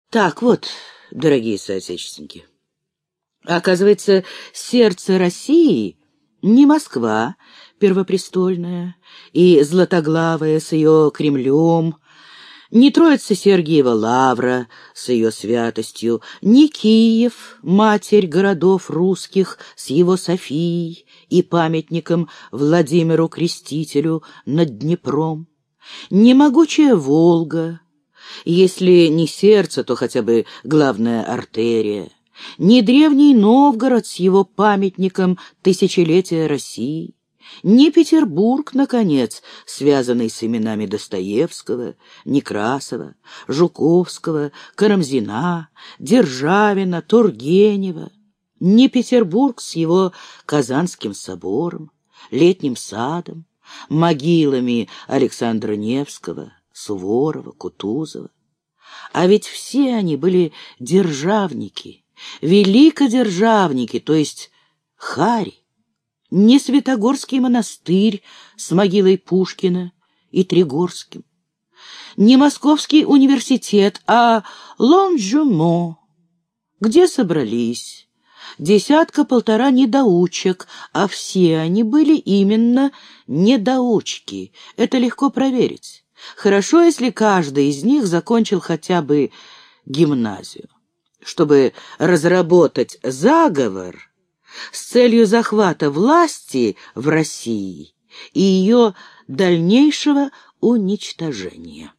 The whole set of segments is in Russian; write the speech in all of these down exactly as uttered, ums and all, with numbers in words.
Так вот, дорогие соотечественники, оказывается, сердце России не Москва первопрестольная и златоглавая с ее Кремлем, не Троица Сергиева Лавра с ее святостью, не Киев, матерь городов русских с его Софией и памятником Владимиру Крестителю над Днепром, не могучая Волга, если не сердце, то хотя бы главная артерия, не древний Новгород с его памятником тысячелетия России, не Петербург, наконец, связанный с именами Достоевского, Некрасова, Жуковского, Карамзина, Державина, Тургенева, не Петербург с его Казанским собором, Летним садом, могилами Александра Невского, Суворова, Кутузова. А ведь все они были державники, великодержавники, то есть хари. Не Святогорский монастырь с могилой Пушкина и Тригорским, не Московский университет, а Лонжумо, где собрались десятка-полтора недоучек, а все они были именно недоучки. Это легко проверить. Хорошо, если каждый из них закончил хотя бы гимназию. Чтобы разработать заговор с целью захвата власти в России и ее дальнейшего уничтожения.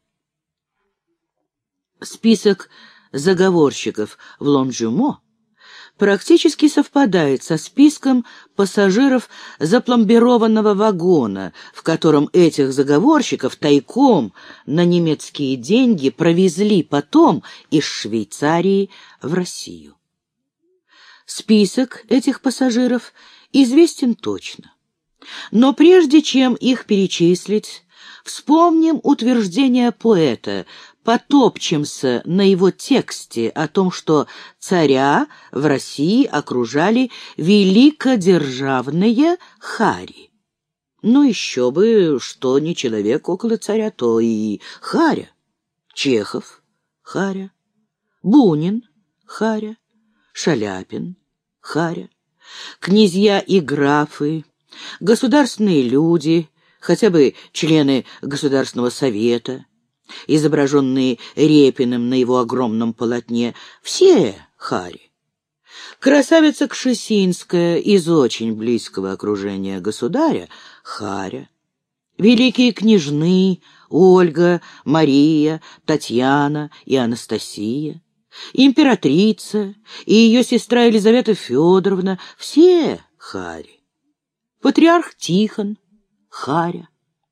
Список заговорщиков в Лонжумо практически совпадает со списком пассажиров запломбированного вагона, в котором этих заговорщиков тайком на немецкие деньги провезли потом из Швейцарии в Россию. Список этих пассажиров известен точно. Но прежде чем их перечислить, вспомним утверждение поэта, потопчемся на его тексте о том, что царя в России окружали великодержавные хари. Ну еще бы, что не человек около царя, то и харя. Чехов — харя, Бунин — харя, Шаляпин — харя, князья и графы, государственные люди, хотя бы члены Государственного совета, изображенные Репиным на его огромном полотне, все хари. Красавица Кшесинская из очень близкого окружения государя — харя. Великие княжны Ольга, Мария, Татьяна и Анастасия, императрица и ее сестра Елизавета Федоровна — все хари. Патриарх Тихон — харя.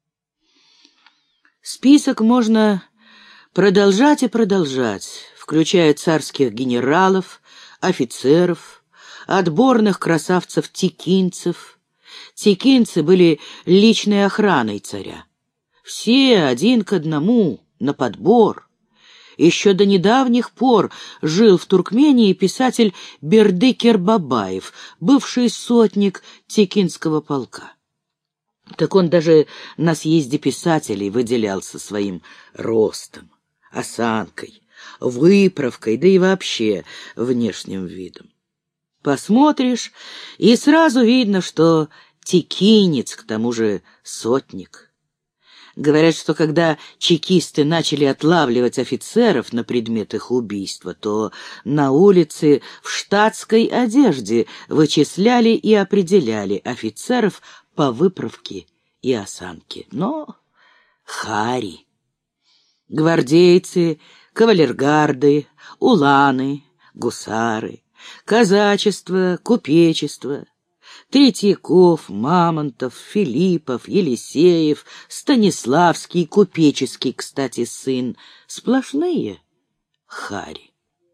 Список можно продолжать и продолжать, включая царских генералов, офицеров, отборных красавцев-текинцев. Текинцы были личной охраной царя. Все один к одному, на подбор. Еще до недавних пор жил в Туркмении писатель Берды Кербабаев, бывший сотник Текинского полка. Так он даже на съезде писателей выделялся своим ростом, осанкой, выправкой, да и вообще внешним видом. Посмотришь, и сразу видно, что текинец, к тому же сотник. Говорят, что когда чекисты начали отлавливать офицеров на предмет их убийства, то на улице в штатской одежде вычисляли и определяли офицеров по выправке и осанке. Но хари. Гвардейцы, кавалергарды, уланы, гусары, казачество, купечество, Третьяков, Мамонтов, Филиппов, Елисеев, Станиславский, купеческий, кстати, сын, сплошные хари.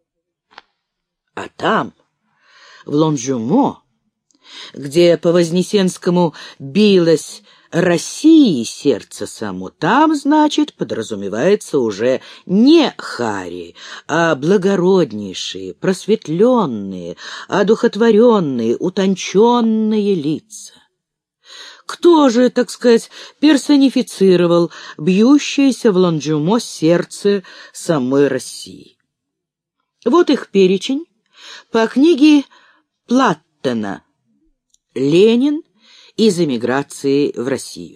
А там, в Лонжумо, где по Вознесенскому билось России сердце само, там, значит, подразумевается уже не хари, а благороднейшие, просветленные, одухотворенные, утонченные лица. Кто же, так сказать, персонифицировал бьющееся в Лонжумо сердце самой России? Вот их перечень по книге Платтена «Ленин из эмиграции в Россию».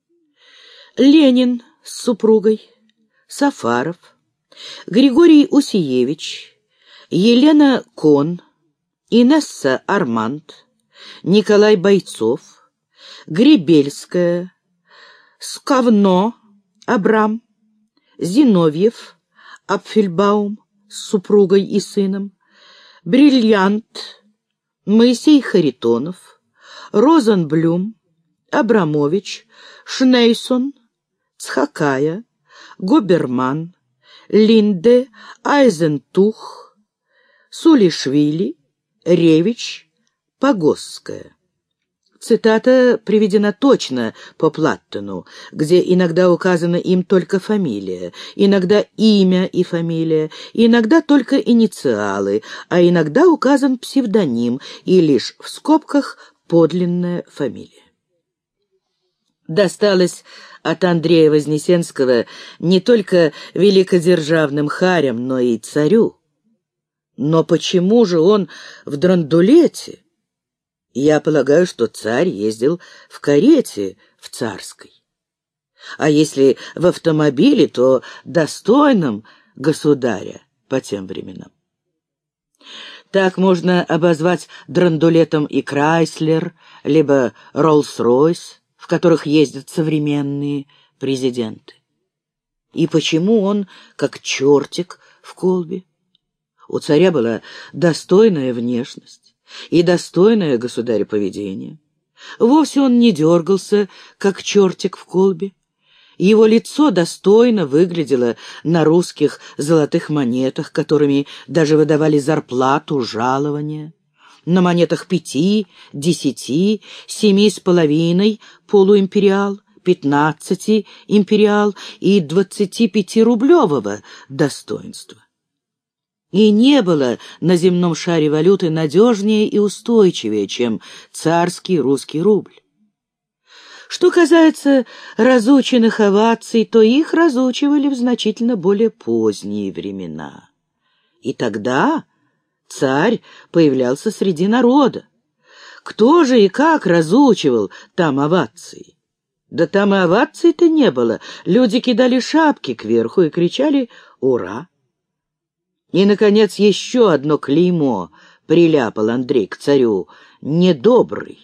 Ленин с супругой, Сафаров, Григорий Усиевич, Елена Кон, Инесса Арманд, Николай Бойцов, Гребельская, Скавно Абрам, Зиновьев, Апфельбаум с супругой и сыном, Бриллиант, Моисей Харитонов, Розенблюм, Абрамович, Шнейсон, Цхакая, Гоберман, Линде, Айзентух, Сулишвили, Ревич, Погосская. Цитата приведена точно по Платтену, где иногда указана им только фамилия, иногда имя и фамилия, иногда только инициалы, а иногда указан псевдоним и лишь в скобках подлинная фамилия. Досталось от Андрея Вознесенского не только великодержавным харям, но и царю. Но почему же он в драндулете? Я полагаю, что царь ездил в карете в царской. А если в автомобиле, то достойном государя по тем временам. Так можно обозвать драндулетом и Крайслер, либо Роллс-Ройс, в которых ездят современные президенты. И почему он как чертик в колбе? У царя была достойная внешность и достойное государя поведение. Вовсе он не дергался, как чертик в колбе. Его лицо достойно выглядело на русских золотых монетах, которыми даже выдавали зарплату, жалования. На монетах пяти, десяти, семи с половиной полуимпериал, пятнадцати империал и двадцати пяти рублевого достоинства. И не было на земном шаре валюты надежнее и устойчивее, чем царский русский рубль. Что касается разученных оваций, то их разучивали в значительно более поздние времена. И тогда царь появлялся среди народа. Кто же и как разучивал там овации? Да там и оваций-то не было. Люди кидали шапки кверху и кричали «Ура!». И, наконец, еще одно клеймо приляпал Андрей к царю — недобрый.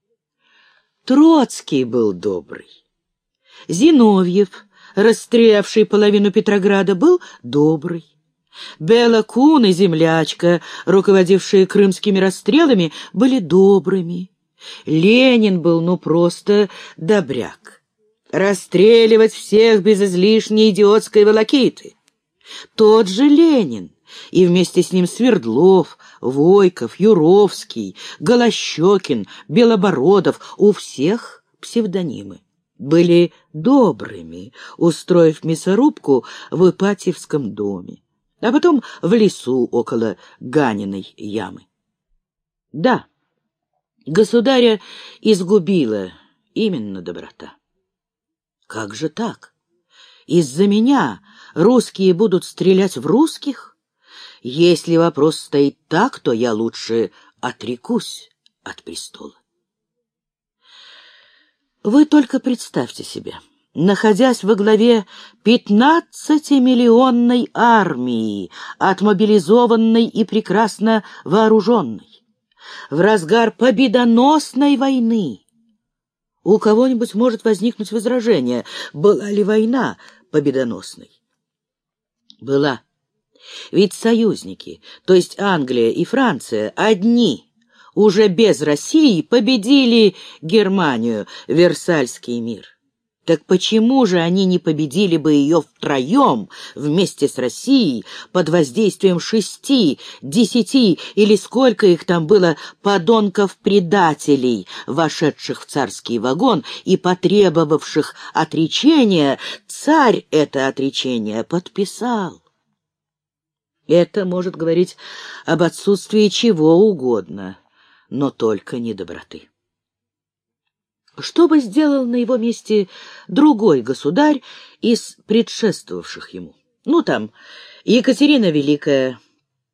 Троцкий был добрый. Зиновьев, расстрелявший половину Петрограда, был добрый. Бела Кун и землячка, руководившие крымскими расстрелами, были добрыми. Ленин был ну просто добряк. Расстреливать всех без излишней идиотской волокиты. Тот же Ленин, и вместе с ним Свердлов, Войков, Юровский, Голощекин, Белобородов, у всех псевдонимы, были добрыми, устроив мясорубку в Ипатьевском доме, а потом в лесу около Ганиной ямы. Да, государя изгубила именно доброта. Как же так? Из-за меня русские будут стрелять в русских? Если вопрос стоит так, то я лучше отрекусь от престола. Вы только представьте себе, находясь во главе пятнадцатимиллионной армии, отмобилизованной и прекрасно вооруженной, в разгар победоносной войны, у кого-нибудь может возникнуть возражение, была ли война победоносной? Была. Ведь союзники, то есть Англия и Франция, одни, уже без России, победили Германию, Версальский мир. Так почему же они не победили бы ее втроем вместе с Россией под воздействием шести, десяти или сколько их там было подонков-предателей, вошедших в царский вагон и потребовавших отречения? Царь это отречение подписал. Это может говорить об отсутствии чего угодно, но только не доброты. Что бы сделал на его месте другой государь из предшествовавших ему? Ну, там, Екатерина Великая,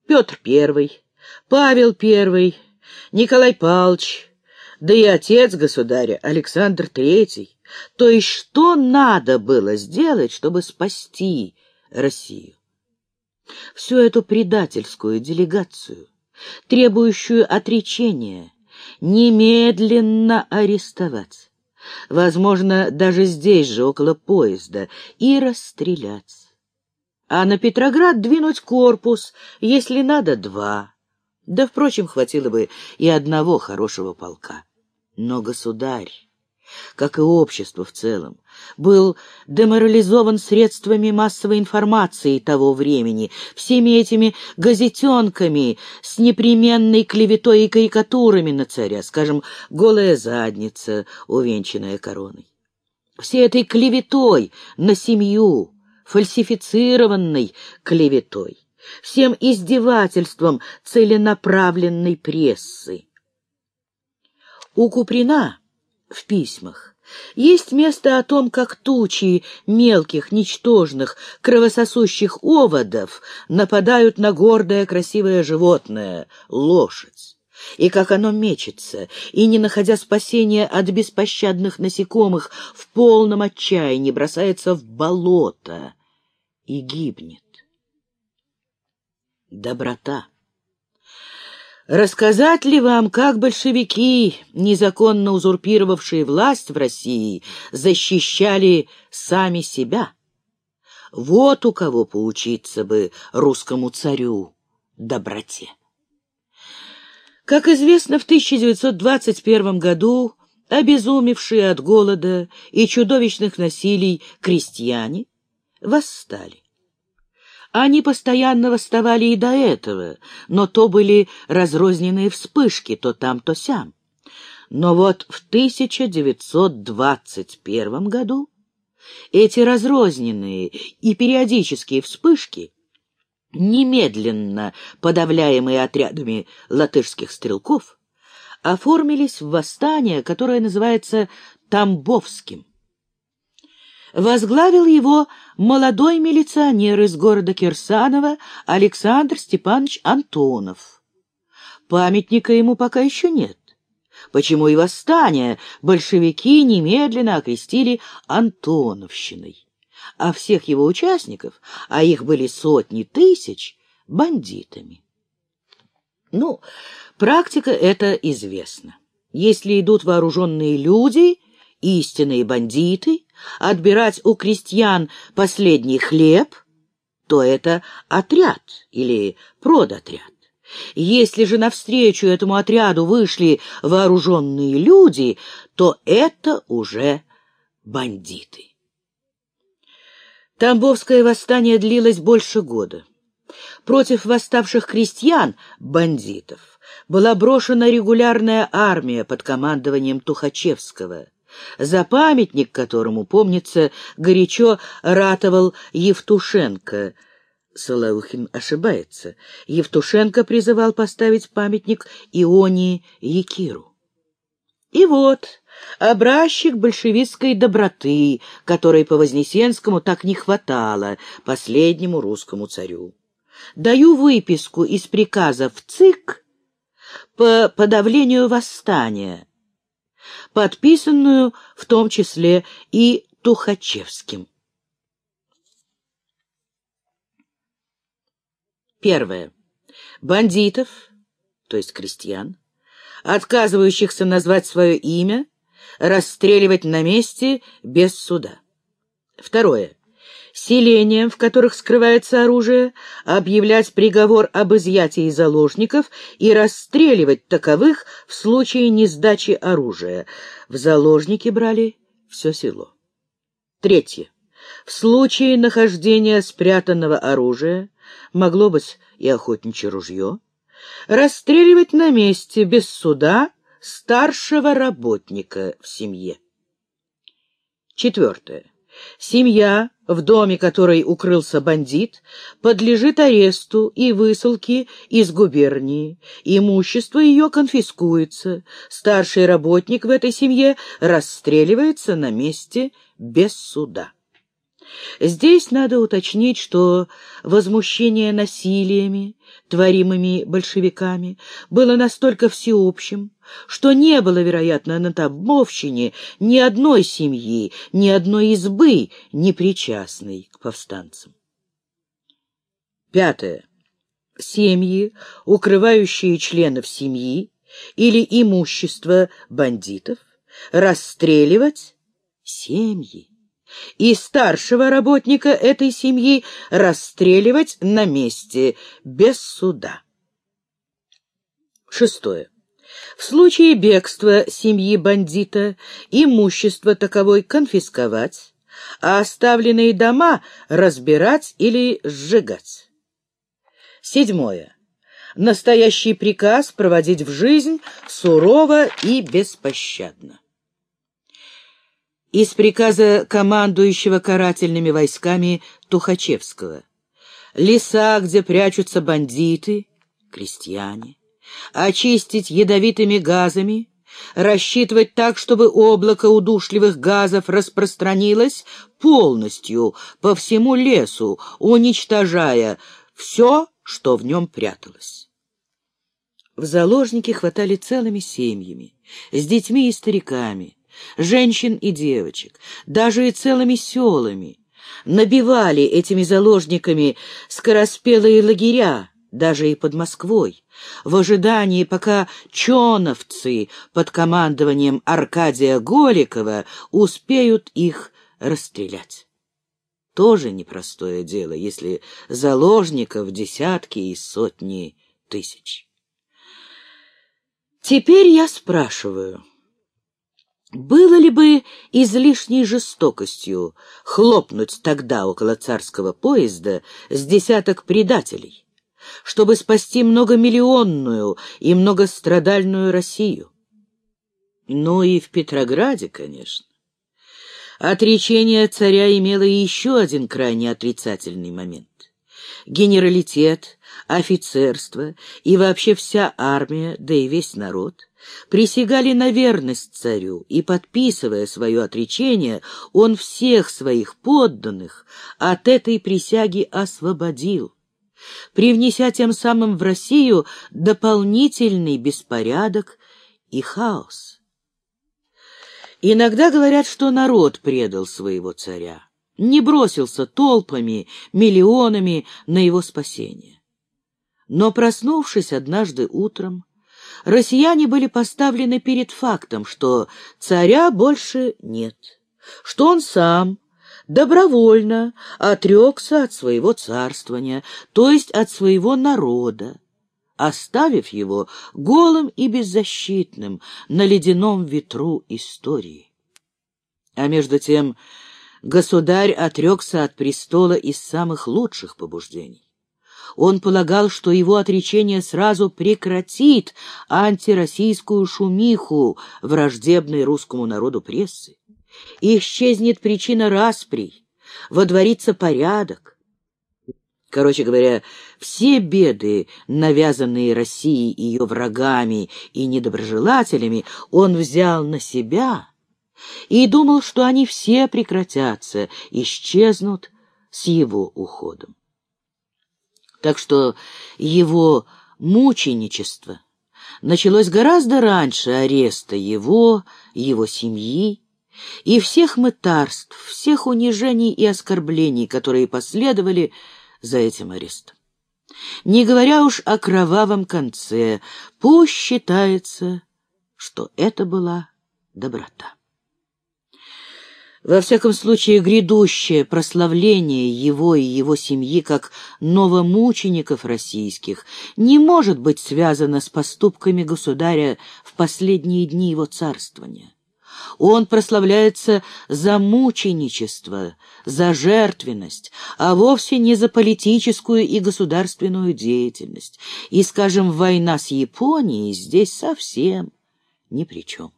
Петр Первый, Павел Первый, Николай Павлович, да и отец государя Александр Третий. То есть что надо было сделать, чтобы спасти Россию? Всю эту предательскую делегацию, требующую отречения, немедленно арестовать, возможно, даже здесь же, около поезда, и расстрелять. А на Петроград двинуть корпус, если надо, два. Да, впрочем, хватило бы и одного хорошего полка. Но государь, как и общество в целом, был деморализован средствами массовой информации того времени, всеми этими газетенками с непременной клеветой и карикатурами на царя, скажем, голая задница, увенчанная короной. Всей этой клеветой на семью, фальсифицированной клеветой, всем издевательством целенаправленной прессы. У Куприна в письмах есть место о том, как тучи мелких, ничтожных, кровососущих оводов нападают на гордое, красивое животное — лошадь, и как оно мечется, и, не находя спасения от беспощадных насекомых, в полном отчаянии бросается в болото и гибнет. Доброта. Рассказать ли вам, как большевики, незаконно узурпировавшие власть в России, защищали сами себя? Вот у кого поучиться бы русскому царю доброте. Как известно, в тысяча девятьсот двадцать первом году обезумевшие от голода и чудовищных насилий крестьяне восстали. Они постоянно восставали и до этого, но то были разрозненные вспышки, то там, то сям. Но вот в тысяча девятьсот двадцать первом году эти разрозненные и периодические вспышки, немедленно подавляемые отрядами латышских стрелков, оформились в восстание, которое называется Тамбовским. Возглавил его молодой милиционер из города Кирсанова Александр Степанович Антонов. Памятника ему пока еще нет. Почему и восстание большевики немедленно окрестили Антоновщиной, а всех его участников, а их были сотни тысяч, бандитами. Ну, практика эта известна. Если идут вооруженные люди, истинные бандиты, отбирать у крестьян последний хлеб, то это отряд или продотряд. Если же навстречу этому отряду вышли вооруженные люди, то это уже бандиты. Тамбовское восстание длилось больше года. Против восставших крестьян, бандитов, была брошена регулярная армия под командованием Тухачевского, за памятник которому, помнится, горячо ратовал Евтушенко. Солоухин ошибается. Евтушенко призывал поставить памятник Ионии Якиру. И вот образчик большевистской доброты, которой по Вознесенскому так не хватало последнему русскому царю. Даю выписку из приказа в ЦИК по подавлению восстания, подписанную в том числе и Тухачевским. Первое. Бандитов, то есть крестьян, отказывающихся назвать свое имя, расстреливать на месте без суда. Второе. Селениям, в которых скрывается оружие, объявлять приговор об изъятии заложников и расстреливать таковых в случае несдачи оружия. В заложники брали все село. Третье. В случае нахождения спрятанного оружия, могло быть и охотничье ружье, расстреливать на месте без суда старшего работника в семье. Четвертое. Семья, в доме которой укрылся бандит, подлежит аресту и высылке из губернии. Имущество ее конфискуется. Старший работник в этой семье расстреливается на месте без суда. Здесь надо уточнить, что возмущение насилиями, творимыми большевиками, было настолько всеобщим, что не было, вероятно, на Тамбовщине ни одной семьи, ни одной избы, не причастной к повстанцам. Пятое. Семьи, укрывающие членов семьи или имущество бандитов, расстреливать семьи. И старшего работника этой семьи расстреливать на месте, без суда. Шестое. В случае бегства семьи бандита имущество таковой конфисковать, а оставленные дома разбирать или сжигать. Седьмое. Настоящий приказ проводить в жизнь сурово и беспощадно. Из приказа командующего карательными войсками Тухачевского. Леса, где прячутся бандиты, крестьяне, очистить ядовитыми газами, рассчитывать так, чтобы облако удушливых газов распространилось полностью по всему лесу, уничтожая все, что в нем пряталось. В заложники хватали целыми семьями, с детьми и стариками, женщин и девочек, даже и целыми селами. Набивали этими заложниками скороспелые лагеря, даже и под Москвой, в ожидании, пока чоновцы под командованием Аркадия Голикова успеют их расстрелять. Тоже непростое дело, если заложников десятки и сотни тысяч. Теперь я спрашиваю, было ли бы излишней жестокостью хлопнуть тогда около царского поезда с десяток предателей, чтобы спасти многомиллионную и многострадальную Россию? Ну и в Петрограде, конечно. Отречение царя имело еще один крайне отрицательный момент. Генералитет, офицерство и вообще вся армия, да и весь народ присягали на верность царю, и, подписывая свое отречение, он всех своих подданных от этой присяги освободил, привнеся тем самым в Россию дополнительный беспорядок и хаос. Иногда говорят, что народ предал своего царя, не бросился толпами, миллионами на его спасение. Но, проснувшись однажды утром, россияне были поставлены перед фактом, что царя больше нет, что он сам добровольно отрекся от своего царствования, то есть от своего народа, оставив его голым и беззащитным на ледяном ветру истории. А между тем государь отрекся от престола из самых лучших побуждений. Он полагал, что его отречение сразу прекратит антироссийскую шумиху враждебной русскому народу прессы. Исчезнет причина расприй, водворится порядок. Короче говоря, все беды, навязанные Россией ее врагами и недоброжелателями, он взял на себя и думал, что они все прекратятся, исчезнут с его уходом. Так что его мученичество началось гораздо раньше ареста его, его семьи и всех мытарств, всех унижений и оскорблений, которые последовали за этим арестом. Не говоря уж о кровавом конце, пусть считается, что это была доброта. Во всяком случае, грядущее прославление его и его семьи как новомучеников российских не может быть связано с поступками государя в последние дни его царствования. Он прославляется за мученичество, за жертвенность, а вовсе не за политическую и государственную деятельность. И, скажем, война с Японией здесь совсем ни при чем.